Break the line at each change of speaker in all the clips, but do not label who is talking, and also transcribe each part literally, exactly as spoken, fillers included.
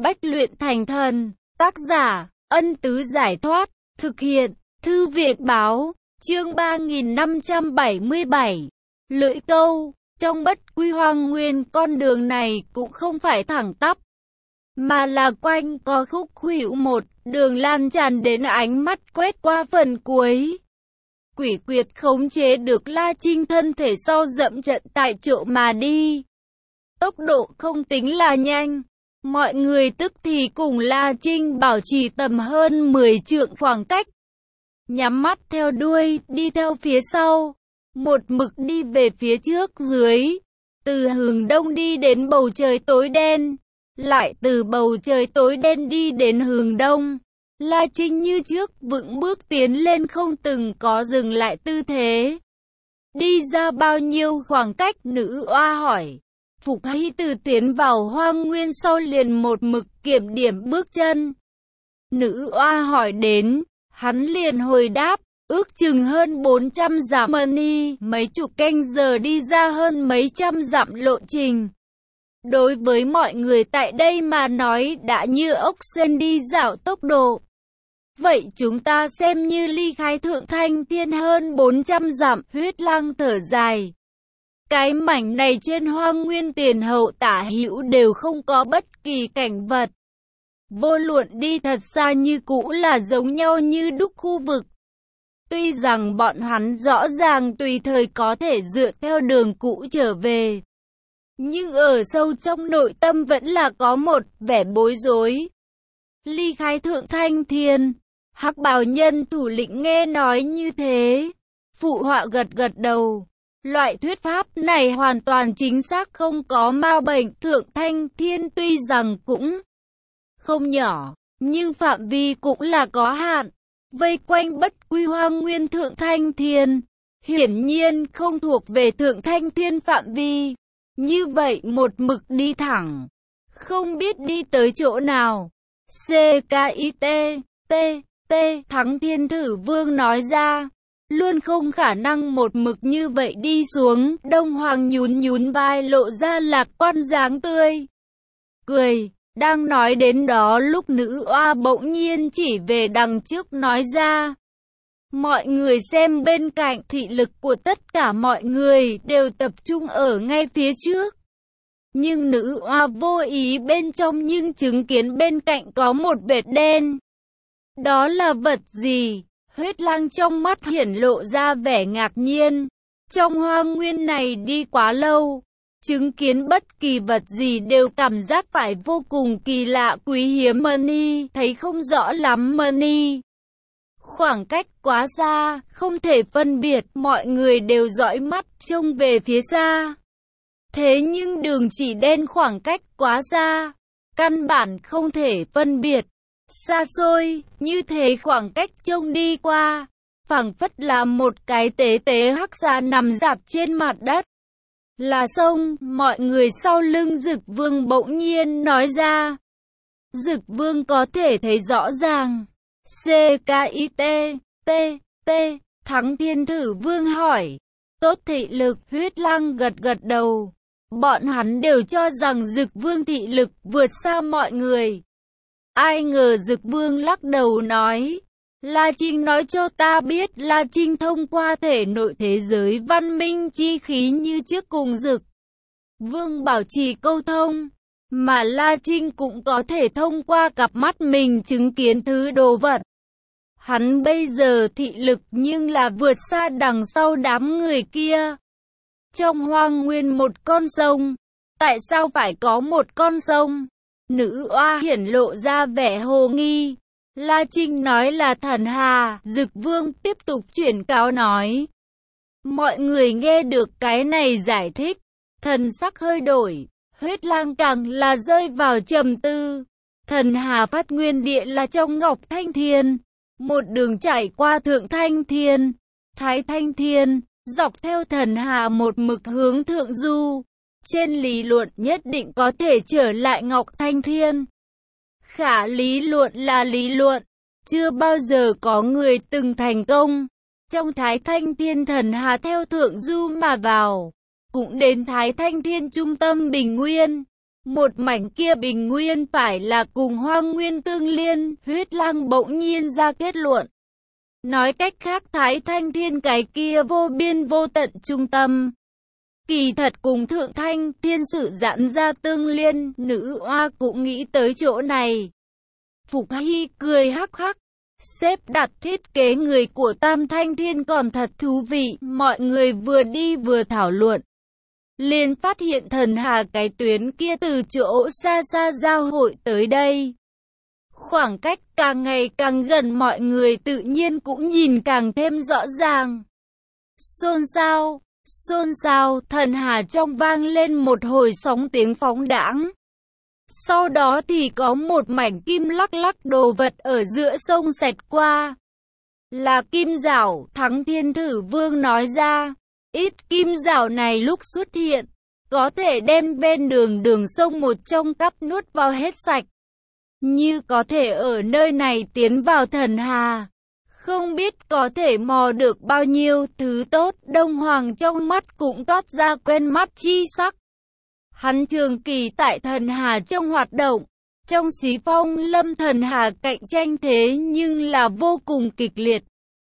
Bách luyện thành thần. Tác giả, Ân Tứ Giải Thoát. Thực hiện, Thư viện Báo. Chương ba nghìn năm trăm bảy mươi bảy. Lưỡi câu. Trong Bất Quy Hoang Nguyên, con đường này cũng không phải thẳng tắp, mà là quanh co khúc khuỷu, một đường lan tràn đến ánh mắt quét qua phần cuối. Quỷ Quyệt khống chế được La Trinh thân thể sau dậm trận tại chỗ mà đi. Tốc độ không tính là nhanh. Mọi người tức thì cùng La Trinh bảo trì tầm hơn mười trượng khoảng cách. Nhắm mắt theo đuôi, đi theo phía sau. Một mực đi về phía trước dưới. Từ hướng đông đi đến bầu trời tối đen. Lại từ bầu trời tối đen đi đến hướng đông. La Trinh như trước vững bước tiến lên, không từng có dừng lại tư thế. Đi ra bao nhiêu khoảng cách, nữ oa hỏi. Phục Hy từ tiến vào hoang nguyên sau liền một mực kiểm điểm bước chân. Nữ oa hỏi đến, hắn liền hồi đáp, ước chừng hơn bốn trăm dặm money, mấy chục canh giờ đi ra hơn mấy trăm dặm lộ trình. Đối với mọi người tại đây mà nói đã như ốc sên đi dạo tốc độ. Vậy chúng ta xem như ly khai Thượng Thanh Thiên hơn bốn trăm dặm. Huyết Lang thở dài. Cái mảnh này trên hoang nguyên tiền hậu tả hữu đều không có bất kỳ cảnh vật. Vô luận đi thật xa như cũ là giống nhau như đúc khu vực. Tuy rằng bọn hắn rõ ràng tùy thời có thể dựa theo đường cũ trở về, nhưng ở sâu trong nội tâm vẫn là có một vẻ bối rối. Ly khai Thượng Thanh Thiên. Hắc bào nhân thủ lĩnh nghe nói như thế, phụ họa gật gật đầu. Loại thuyết pháp này hoàn toàn chính xác, không có ma bệnh. Thượng Thanh Thiên tuy rằng cũng không nhỏ, nhưng phạm vi cũng là có hạn. Vây quanh Bất Quy Hoang Nguyên Thượng Thanh Thiên, hiển nhiên không thuộc về Thượng Thanh Thiên phạm vi. Như vậy một mực đi thẳng, không biết đi tới chỗ nào. C K I T T T Thắng Thiên Thử Vương nói ra, luôn không khả năng một mực như vậy đi xuống. Đông Hoàng nhún nhún vai, lộ ra lạc quan dáng tươi cười. Đang nói đến đó lúc nữ oa bỗng nhiên chỉ về đằng trước nói ra, mọi người xem bên cạnh. Thị lực của tất cả mọi người đều tập trung ở ngay phía trước, nhưng nữ oa vô ý bên trong nhưng chứng kiến bên cạnh có một vệt đen. Đó là vật gì? Huyết Lang trong mắt hiển lộ ra vẻ ngạc nhiên. Trong hoang nguyên này đi quá lâu, chứng kiến bất kỳ vật gì đều cảm giác phải vô cùng kỳ lạ quý hiếm. Money thấy không rõ lắm. Money khoảng cách quá xa, không thể phân biệt. Mọi người đều dõi mắt trông về phía xa. Thế nhưng đường chỉ đen, khoảng cách quá xa, căn bản không thể phân biệt. Xa xôi, như thế khoảng cách trông đi qua, phảng phất là một cái tế tế hắc xà nằm rạp trên mặt đất. Là sông. Mọi người sau lưng Dực Vương bỗng nhiên nói ra. Dực Vương có thể thấy rõ ràng. C K I T T T Thắng Thiên Thử Vương hỏi. Tốt thị lực. Huyết Lang gật gật đầu. Bọn hắn đều cho rằng Dực Vương thị lực vượt xa mọi người. Ai ngờ Dực Vương lắc đầu nói, La Trinh nói cho ta biết La Trinh thông qua thể nội thế giới văn minh chi khí như trước cùng Dực Vương bảo trì câu thông, mà La Trinh cũng có thể thông qua cặp mắt mình chứng kiến thứ đồ vật. Hắn bây giờ thị lực nhưng là vượt xa đằng sau đám người kia. Trong hoang nguyên một con sông, tại sao phải có một con sông? Nữ oa hiển lộ ra vẻ hồ nghi. La Trinh nói là thần hà. Dực Vương tiếp tục chuyển cáo nói. Mọi người nghe được cái này giải thích, thần sắc hơi đổi. Huyết Lang càng là rơi vào trầm tư. Thần hà phát nguyên địa là trong Ngọc Thanh Thiên, một đường chảy qua Thượng Thanh Thiên, Thái Thanh Thiên, dọc theo thần hà một mực hướng thượng du. Trên lý luận nhất định có thể trở lại Ngọc Thanh Thiên. Khả lý luận là lý luận, chưa bao giờ có người từng thành công. Trong Thái Thanh Thiên thần hà theo thượng du mà vào, cũng đến Thái Thanh Thiên trung tâm bình nguyên. Một mảnh kia bình nguyên phải là cùng hoang nguyên tương liên, Huyết Lang bỗng nhiên ra kết luận. Nói cách khác Thái Thanh Thiên cái kia vô biên vô tận trung tâm. Kỳ thật cùng Thượng Thanh Thiên sự giãn ra tương liên, nữ oa cũng nghĩ tới chỗ này. Phục Hy cười hắc hắc. Xếp đặt thiết kế người của Tam Thanh Thiên còn thật thú vị, mọi người vừa đi vừa thảo luận. Liền phát hiện thần hà cái tuyến kia từ chỗ xa xa giao hội tới đây. Khoảng cách càng ngày càng gần, mọi người tự nhiên cũng nhìn càng thêm rõ ràng. Xôn xao, xôn xao, thần hà trong vang lên một hồi sóng tiếng phóng đãng. Sau đó thì có một mảnh kim lắc lắc đồ vật ở giữa sông xẹt qua. Là kim giảo, Thắng Thiên Thử Vương nói ra. Ít kim giảo này lúc xuất hiện, có thể đem bên đường đường sông một trong cắp nuốt vào hết sạch. Như có thể ở nơi này tiến vào thần hà. Không biết có thể mò được bao nhiêu thứ tốt. Đông Hoàng trong mắt cũng toát ra quen mắt chi sắc. Hắn trường kỳ tại thần hà trong hoạt động. Trong xí phong lâm thần hà cạnh tranh thế nhưng là vô cùng kịch liệt.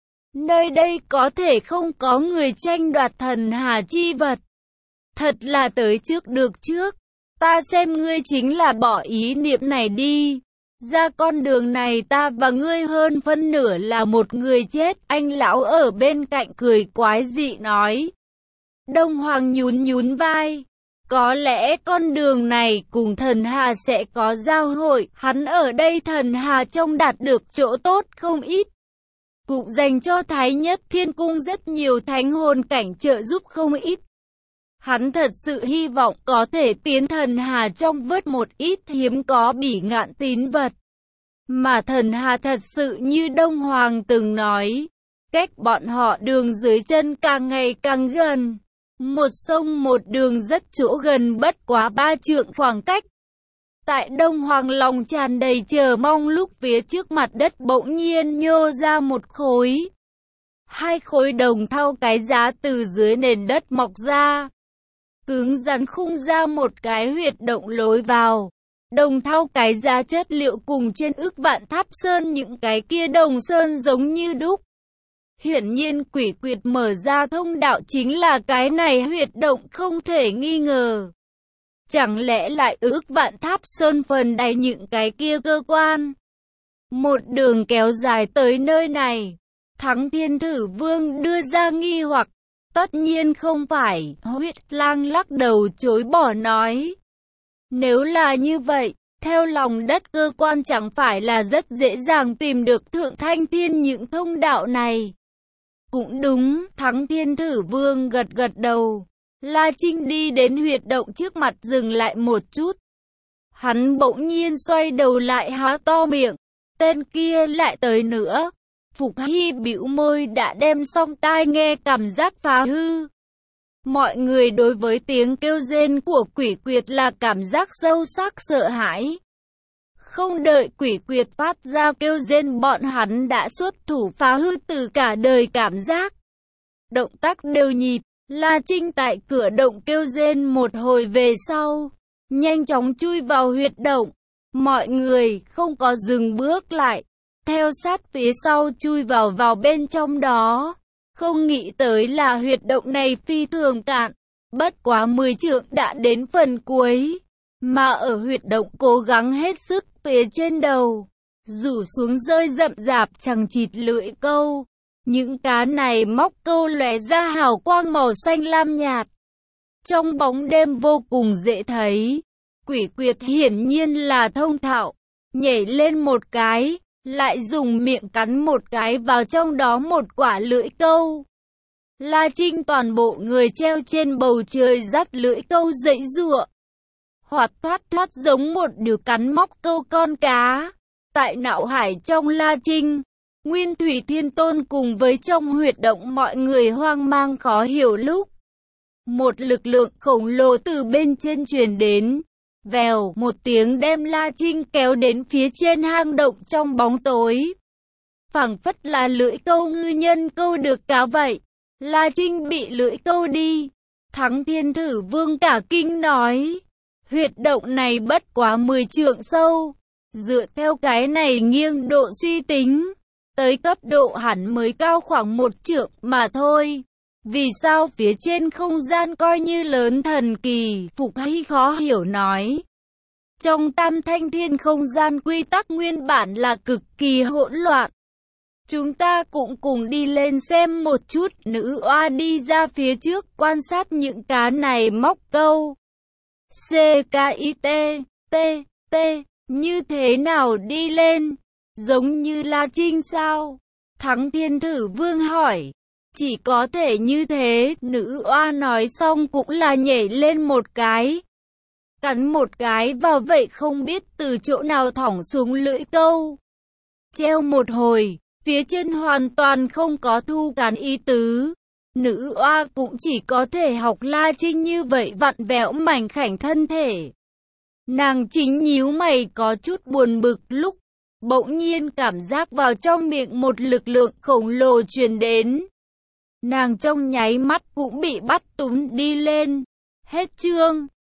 Nơi đây có thể không có người tranh đoạt thần hà chi vật. Thật là tới trước được trước. Ta xem ngươi chính là bỏ ý niệm này đi. Ra con đường này ta và ngươi hơn phân nửa là một người chết. Anh lão ở bên cạnh cười quái dị nói. Đông Hoàng nhún nhún vai. Có lẽ con đường này cùng thần hà sẽ có giao hội. Hắn ở đây thần hà trong đạt được chỗ tốt không ít. Cũng dành cho Thái Nhất Thiên Cung rất nhiều thánh hồn cảnh trợ giúp không ít. Hắn thật sự hy vọng có thể tiến thần hà trong vớt một ít hiếm có bỉ ngạn tín vật. Mà thần hà thật sự như Đông Hoàng từng nói, cách bọn họ đường dưới chân càng ngày càng gần. Một sông một đường rất chỗ gần, bất quá ba trượng khoảng cách. Tại Đông Hoàng lòng tràn đầy chờ mong lúc phía trước mặt đất bỗng nhiên nhô ra một khối. Hai khối đồng thau cái giá từ dưới nền đất mọc ra. Cứng rắn khung ra một cái huyệt động lối vào. Đồng thau cái giá chất liệu cùng trên ức vạn tháp sơn những cái kia đồng sơn giống như đúc. Hiển nhiên quỷ quyệt mở ra thông đạo chính là cái này huyệt động không thể nghi ngờ. Chẳng lẽ lại ức vạn tháp sơn phần đầy những cái kia cơ quan. Một đường kéo dài tới nơi này. Thắng Thiên Thử Vương đưa ra nghi hoặc. Tất nhiên không phải, Huyết Lang lắc đầu chối bỏ nói. Nếu là như vậy, theo lòng đất cơ quan chẳng phải là rất dễ dàng tìm được Thượng Thanh Thiên những thông đạo này. Cũng đúng, Thắng Thiên Thử Vương gật gật đầu. La Trinh đi đến huyệt động trước mặt dừng lại một chút. Hắn bỗng nhiên xoay đầu lại há to miệng. Tên kia lại tới nữa. Phục Hy bĩu môi đã đem xong tai nghe cảm giác phá hư. Mọi người đối với tiếng kêu rên của quỷ quyệt là cảm giác sâu sắc sợ hãi. Không đợi quỷ quyệt phát ra kêu rên, bọn hắn đã xuất thủ phá hư từ cả đời cảm giác. Động tác đều nhịp, La Trinh tại cửa động kêu rên một hồi về sau, nhanh chóng chui vào huyệt động. Mọi người không có dừng bước lại, theo sát phía sau chui vào vào bên trong đó. Không nghĩ tới là huyệt động này phi thường cạn, bất quá mười trượng đã đến phần cuối. Mà ở huyệt động cố gắng hết sức phía trên đầu, rủ xuống rơi rậm rạp chằng chịt lưỡi câu. Những cá này móc câu lóe ra hào quang màu xanh lam nhạt. Trong bóng đêm vô cùng dễ thấy. Quỷ quyệt hiển nhiên là thông thạo, nhảy lên một cái, lại dùng miệng cắn một cái vào trong đó một quả lưỡi câu. La Trinh toàn bộ người treo trên bầu trời dắt lưỡi câu giãy giụa. Hoạt thoát thoát giống một điều cắn móc câu con cá. Tại não hải trong La Trinh, Nguyên Thủy Thiên Tôn cùng với trong huyệt động mọi người hoang mang khó hiểu lúc. Một lực lượng khổng lồ từ bên trên truyền đến. Vèo một tiếng đem La Trinh kéo đến phía trên hang động trong bóng tối. Phảng phất là lưỡi câu ngư nhân câu được cá vậy. La Trinh bị lưỡi câu đi. Thắng Thiên Thử Vương cả kinh nói. Huyệt động này bất quá mười trượng sâu. Dựa theo cái này nghiêng độ suy tính, tới cấp độ hẳn mới cao khoảng một trượng mà thôi. Vì sao phía trên không gian coi như lớn thần kỳ? Phục Hy khó hiểu nói. Trong tam thanh thiên không gian quy tắc nguyên bản là cực kỳ hỗn loạn. Chúng ta cũng cùng đi lên xem một chút. Nữ oa đi ra phía trước quan sát những cá này móc câu. C K I T T T như thế nào đi lên? Giống như La Trinh sao? Thắng Thiên Thử Vương hỏi. Chỉ có thể như thế. Nữ oa nói xong cũng là nhảy lên một cái. Cắn một cái vào vậy không biết từ chỗ nào thõng xuống lưỡi câu. Treo một hồi, phía trên hoàn toàn không có thu cán ý tứ. Nữ oa cũng chỉ có thể học La Trinh như vậy vặn vẹo mảnh khảnh thân thể. Nàng chính nhíu mày có chút buồn bực lúc bỗng nhiên cảm giác vào trong miệng một lực lượng khổng lồ truyền đến. Nàng trong nháy mắt cũng bị bắt túm đi lên. Hết chương.